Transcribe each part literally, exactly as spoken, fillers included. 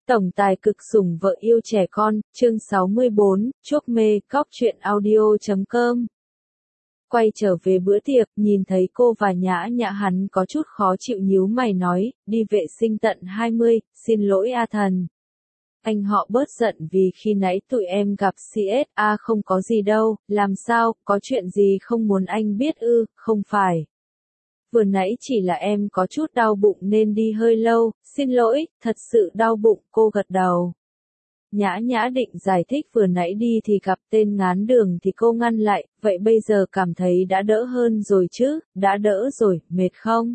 Tổng tài cực sủng vợ yêu trẻ con, chương sáu mươi bốn, chuốc mê, cóc truyện audio chấm com. Quay trở về bữa tiệc, nhìn thấy cô và Nhã Nhã hắn có chút khó chịu nhíu mày nói, đi vệ sinh tận hai mươi, xin lỗi A Thần. Anh họ bớt giận vì khi nãy tụi em gặp xê ét a không có gì đâu, làm sao, có chuyện gì không muốn anh biết ư, không phải. Vừa nãy chỉ là em có chút đau bụng nên đi hơi lâu, xin lỗi, thật sự đau bụng, cô gật đầu. Nhã Nhã định giải thích vừa nãy đi thì gặp tên ngán đường thì cô ngăn lại, vậy bây giờ cảm thấy đã đỡ hơn rồi chứ, đã đỡ rồi, mệt không?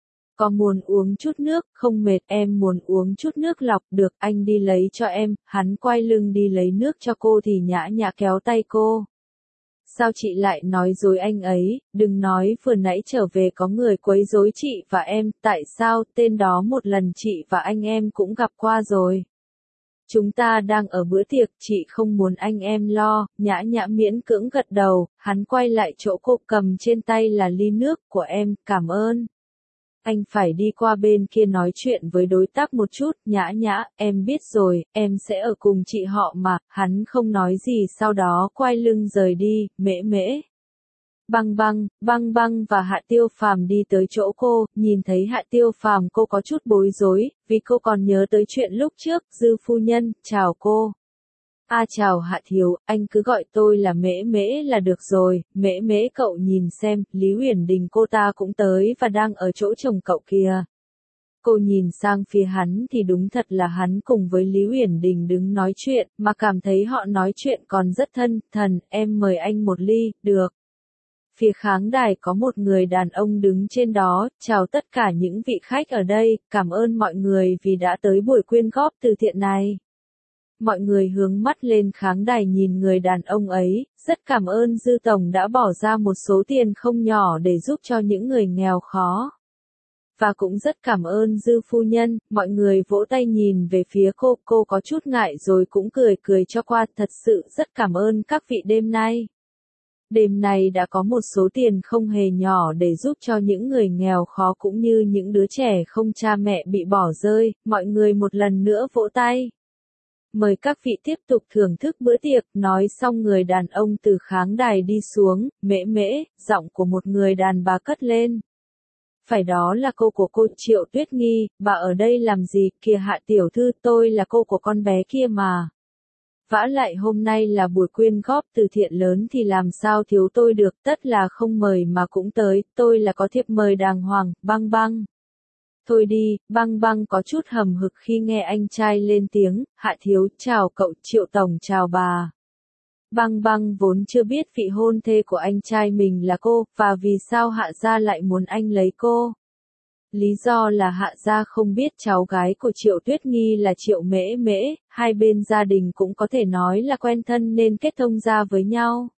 Có muốn uống chút nước, không mệt, em muốn uống chút nước lọc, được, anh đi lấy cho em, hắn quay lưng đi lấy nước cho cô thì Nhã Nhã kéo tay cô. Sao chị lại nói dối anh ấy, đừng nói vừa nãy trở về có người quấy rối chị và em, tại sao, tên đó một lần chị và anh em cũng gặp qua rồi. Chúng ta đang ở bữa tiệc, chị không muốn anh em lo, Nhã Nhã miễn cưỡng gật đầu, hắn quay lại chỗ cô cầm trên tay là ly nước của em, cảm ơn. Anh phải đi qua bên kia nói chuyện với đối tác một chút, Nhã Nhã, em biết rồi, em sẽ ở cùng chị họ mà, hắn không nói gì sau đó quay lưng rời đi, mễ mễ. Băng băng, băng băng và Hạ Tiêu Phàm đi tới chỗ cô, nhìn thấy Hạ Tiêu Phàm cô có chút bối rối, vì cô còn nhớ tới chuyện lúc trước, Dư phu nhân, chào cô. A à, chào Hạ Thiếu, anh cứ gọi tôi là mễ mễ là được rồi, mễ mễ cậu nhìn xem, Lý Uyển Đình cô ta cũng tới và đang ở chỗ chồng cậu kìa. Cô nhìn sang phía hắn thì đúng thật là hắn cùng với Lý Uyển Đình đứng nói chuyện, mà cảm thấy họ nói chuyện còn rất thân, thần, em mời anh một ly, được. Phía khán đài có một người đàn ông đứng trên đó, chào tất cả những vị khách ở đây, cảm ơn mọi người vì đã tới buổi quyên góp từ thiện này. Mọi người hướng mắt lên khán đài nhìn người đàn ông ấy, rất cảm ơn Dư Tổng đã bỏ ra một số tiền không nhỏ để giúp cho những người nghèo khó. Và cũng rất cảm ơn Dư phu nhân, mọi người vỗ tay nhìn về phía cô, cô có chút ngại rồi cũng cười cười cho qua, thật sự rất cảm ơn các vị đêm nay. Đêm nay đã có một số tiền không hề nhỏ để giúp cho những người nghèo khó cũng như những đứa trẻ không cha mẹ bị bỏ rơi, mọi người một lần nữa vỗ tay. Mời các vị tiếp tục thưởng thức bữa tiệc, nói xong người đàn ông từ khán đài đi xuống, mễ mễ, giọng của một người đàn bà cất lên. Phải đó là cô của cô Triệu Tuyết Nghi, bà ở đây làm gì, kìa Hạ tiểu thư, tôi là cô của con bé kia mà. Vả lại hôm nay là buổi quyên góp từ thiện lớn thì làm sao thiếu tôi được, tất là không mời mà cũng tới, tôi là có thiệp mời đàng hoàng, băng băng. Thôi đi, băng băng có chút hầm hực khi nghe anh trai lên tiếng, Hạ Thiếu, chào cậu, Triệu Tổng chào bà. Băng băng vốn chưa biết vị hôn thê của anh trai mình là cô, và vì sao Hạ gia lại muốn anh lấy cô. Lý do là Hạ gia không biết cháu gái của Triệu Tuyết Nghi là Triệu Mễ Mễ, hai bên gia đình cũng có thể nói là quen thân nên kết thông gia với nhau.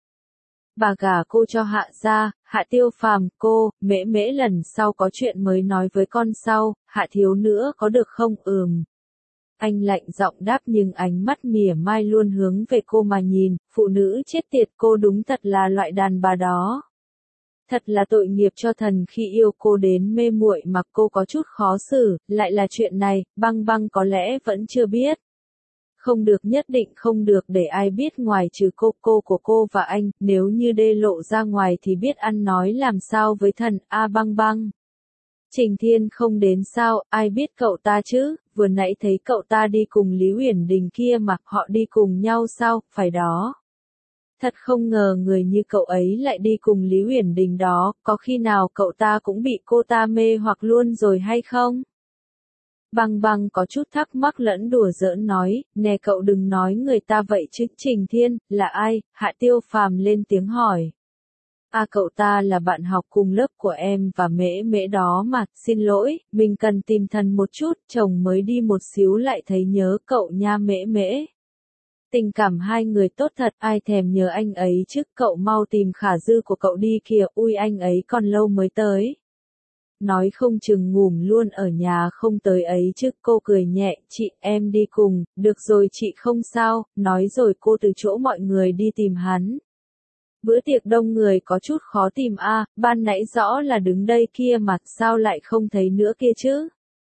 Bà gả cô cho Hạ gia, Hạ Tiêu Phàm, cô, mễ mễ lần sau có chuyện mới nói với con sau, Hạ Thiếu nữa có được không, ừm. Anh lạnh giọng đáp nhưng ánh mắt mỉa mai luôn hướng về cô mà nhìn, phụ nữ chết tiệt, cô đúng thật là loại đàn bà đó. Thật là tội nghiệp cho thần khi yêu cô đến mê muội mà cô có chút khó xử, lại là chuyện này, băng băng có lẽ vẫn chưa biết. Không được, nhất định không được để ai biết ngoài trừ cô cô của cô và anh, nếu như đê lộ ra ngoài thì biết ăn nói làm sao với thần, a băng băng. Trình Thiên không đến sao, ai biết cậu ta chứ, vừa nãy thấy cậu ta đi cùng Lý Uyển Đình kia mà, họ đi cùng nhau sao, phải đó. Thật không ngờ người như cậu ấy lại đi cùng Lý Uyển Đình đó, có khi nào cậu ta cũng bị cô ta mê hoặc luôn rồi hay không? Băng băng có chút thắc mắc lẫn đùa giỡn nói, nè cậu đừng nói người ta vậy chứ, Trình Thiên, là ai? Hạ Tiêu Phàm lên tiếng hỏi. À cậu ta là bạn học cùng lớp của em và mễ mễ đó mà, xin lỗi, mình cần tìm thần một chút, chồng mới đi một xíu lại thấy nhớ cậu nha mễ mễ. Tình cảm hai người tốt thật, ai thèm nhớ anh ấy chứ, cậu mau tìm Khả Dư của cậu đi kìa, ui anh ấy còn lâu mới tới. Nói không chừng ngủm luôn ở nhà không tới ấy chứ, cô cười nhẹ, chị, em đi cùng, được rồi chị không sao, nói rồi cô từ chỗ mọi người đi tìm hắn. Bữa tiệc đông người có chút khó tìm a, à, ban nãy rõ là đứng đây kia mà, sao lại không thấy nữa kia chứ?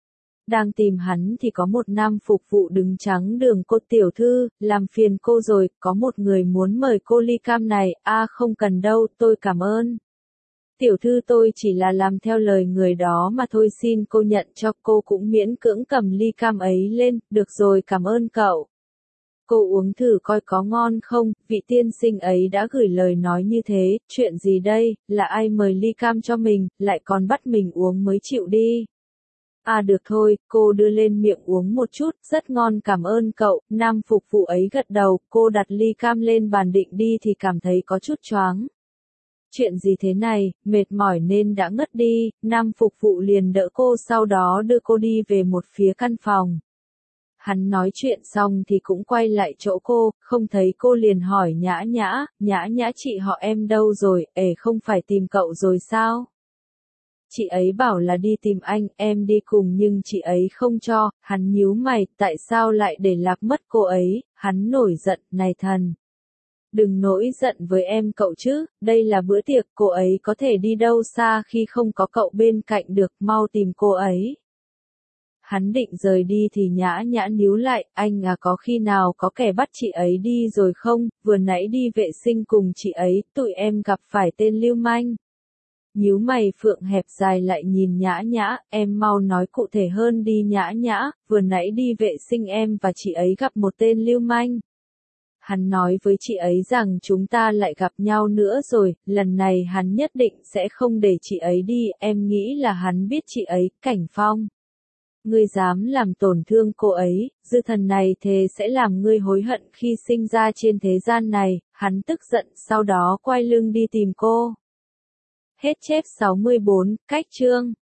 Đang tìm hắn thì có một nam phục vụ đứng trắng đường, cô tiểu thư, làm phiền cô rồi, có một người muốn mời cô ly cam này, a à, không cần đâu, tôi cảm ơn. Tiểu thư tôi chỉ là làm theo lời người đó mà thôi, xin cô nhận cho. Cô cũng miễn cưỡng cầm ly cam ấy lên, được rồi, cảm ơn cậu. Cô uống thử coi có ngon không, vị tiên sinh ấy đã gửi lời nói như thế, chuyện gì đây, là ai mời ly cam cho mình, lại còn bắt mình uống mới chịu đi. À được thôi, cô đưa lên miệng uống một chút, rất ngon, cảm ơn cậu. Nam phục vụ ấy gật đầu, cô đặt ly cam lên bàn định đi thì cảm thấy có chút choáng. Chuyện gì thế này, mệt mỏi nên đã ngất đi, nam phục vụ liền đỡ cô, sau đó đưa cô đi về một phía căn phòng. Hắn nói chuyện xong thì cũng quay lại chỗ cô, không thấy cô liền hỏi Nhã Nhã, Nhã Nhã chị họ em đâu rồi, ể không phải tìm cậu rồi sao? Chị ấy bảo là đi tìm anh, em đi cùng nhưng chị ấy không cho. Hắn nhíu mày, tại sao lại để lạc mất cô ấy? Hắn nổi giận, này thần. Đừng nổi giận với em cậu chứ, đây là bữa tiệc, cô ấy có thể đi đâu xa khi không có cậu bên cạnh được, mau tìm cô ấy. Hắn định rời đi thì Nhã Nhã níu lại, anh à, có khi nào có kẻ bắt chị ấy đi rồi không, vừa nãy đi vệ sinh cùng chị ấy, tụi em gặp phải tên lưu manh. Nhíu mày Phượng hẹp dài lại nhìn Nhã Nhã, em mau nói cụ thể hơn đi Nhã Nhã, vừa nãy đi vệ sinh em và chị ấy gặp một tên lưu manh. Hắn nói với chị ấy rằng chúng ta lại gặp nhau nữa rồi, lần này hắn nhất định sẽ không để chị ấy đi, em nghĩ là hắn biết chị ấy, Cảnh Phong. Ngươi dám làm tổn thương cô ấy, dư thần này thề sẽ làm ngươi hối hận khi sinh ra trên thế gian này, hắn tức giận sau đó quay lưng đi tìm cô. Hết chép sáu mươi bốn, cách chương.